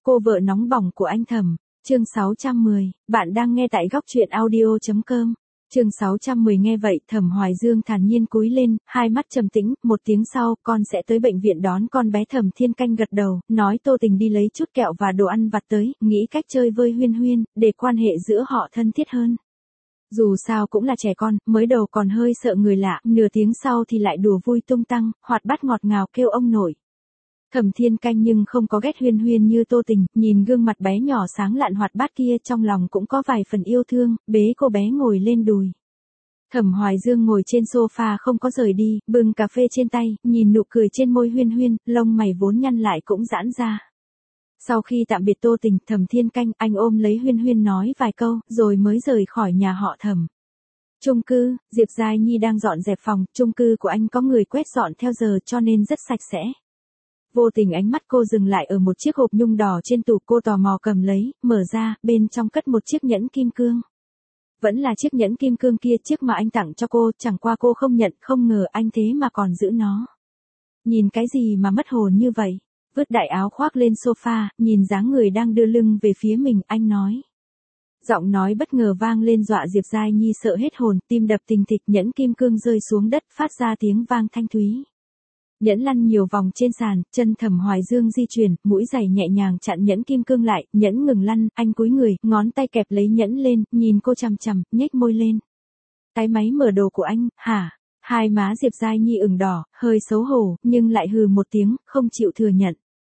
Cô vợ nóng bỏng của anh Thẩm, chương 610, bạn đang nghe tại góc truyện audio.com. Chương 610 nghe vậy, Thẩm Hoài Dương thản nhiên cúi lên, hai mắt trầm tĩnh, một tiếng sau, con sẽ tới bệnh viện đón con bé. Thẩm Thiên Canh gật đầu, nói Tô Tình đi lấy chút kẹo và đồ ăn vặt tới, nghĩ cách chơi với Huyên Huyên, để quan hệ giữa họ thân thiết hơn. Dù sao cũng là trẻ con, mới đầu còn hơi sợ người lạ, nửa tiếng sau thì lại đùa vui tung tăng, hoạt bát ngọt ngào kêu ông nội. Thẩm Thiên Canh nhưng không có ghét Huyên Huyên như Tô Tình, nhìn gương mặt bé nhỏ sáng lạn hoạt bát kia trong lòng cũng có vài phần yêu thương, bế cô bé ngồi lên đùi. Thẩm Hoài Dương ngồi trên sofa không có rời đi, bưng cà phê trên tay, nhìn nụ cười trên môi Huyên Huyên, lông mày vốn nhăn lại cũng giãn ra. Sau khi tạm biệt Tô Tình, Thẩm Thiên Canh, anh ôm lấy Huyên Huyên nói vài câu, rồi mới rời khỏi nhà họ Thẩm. Chung cư, Diệp Giai Nhi đang dọn dẹp phòng, chung cư của anh có người quét dọn theo giờ cho nên rất sạch sẽ. Vô tình ánh mắt cô dừng lại ở một chiếc hộp nhung đỏ trên tủ, cô tò mò cầm lấy, mở ra, bên trong cất một chiếc nhẫn kim cương. Vẫn là chiếc nhẫn kim cương kia, chiếc mà anh tặng cho cô, chẳng qua cô không nhận, không ngờ anh thế mà còn giữ nó. Nhìn cái gì mà mất hồn như vậy? Vứt đại áo khoác lên sofa, nhìn dáng người đang đưa lưng về phía mình, anh nói. Giọng nói bất ngờ vang lên dọa Diệp Giai Nhi sợ hết hồn, tim đập thình thịch, nhẫn kim cương rơi xuống đất, phát ra tiếng vang thanh thúy. Nhẫn lăn nhiều vòng trên sàn, chân Thẩm Hoài Dương di chuyển, mũi giày nhẹ nhàng chặn nhẫn kim cương lại, nhẫn ngừng lăn, anh cúi người, ngón tay kẹp lấy nhẫn lên, nhìn cô chằm chằm, nhếch môi lên. Cái máy mở đồ của anh, hả? Hai má Diệp Giai Nhi ửng đỏ, hơi xấu hổ, nhưng lại hừ một tiếng, không chịu thừa nhận.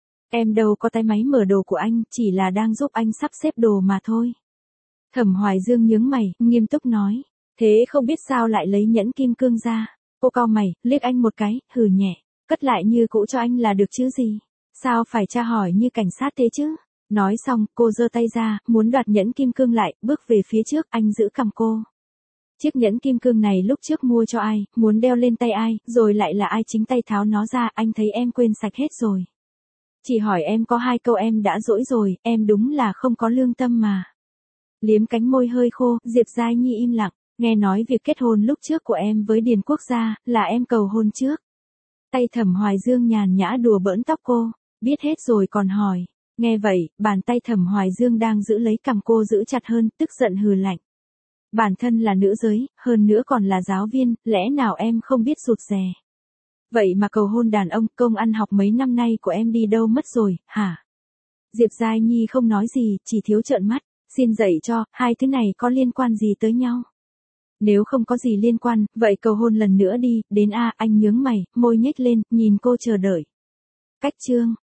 Em đâu có tay máy mở đồ của anh, chỉ là đang giúp anh sắp xếp đồ mà thôi. Thẩm Hoài Dương nhướng mày, nghiêm túc nói. Thế không biết sao lại lấy nhẫn kim cương ra? Cô cau mày, liếc anh một cái, hừ nhẹ. Cất lại như cũ cho anh là được chứ gì? Sao phải tra hỏi như cảnh sát thế chứ? Nói xong, cô giơ tay ra, muốn đoạt nhẫn kim cương lại, bước về phía trước, anh giữ cằm cô. Chiếc nhẫn kim cương này lúc trước mua cho ai, muốn đeo lên tay ai, rồi lại là ai chính tay tháo nó ra, anh thấy em quên sạch hết rồi. Chỉ hỏi em có 2 câu em đã dỗi rồi, em đúng là không có lương tâm mà. Liếm cánh môi hơi khô, Diệp Giai Nhi im lặng, nghe nói việc kết hôn lúc trước của em với Điền Quốc gia, là em cầu hôn trước. Tay Thẩm Hoài Dương nhàn nhã đùa bỡn tóc cô, biết hết rồi còn hỏi. Nghe vậy, bàn tay Thẩm Hoài Dương đang giữ lấy cằm cô giữ chặt hơn, tức giận hừ lạnh. Bản thân là nữ giới, hơn nữa còn là giáo viên, lẽ nào em không biết rụt rè? Vậy mà cầu hôn đàn ông, công ăn học mấy năm nay của em đi đâu mất rồi, hả? Diệp Giai Nhi không nói gì, chỉ thiếu trợn mắt, xin dạy cho, hai thứ này có liên quan gì tới nhau? Nếu không có gì liên quan, vậy cầu hôn lần nữa đi, đến a, anh nhướng mày, môi nhếch lên, nhìn cô chờ đợi. Cách chương.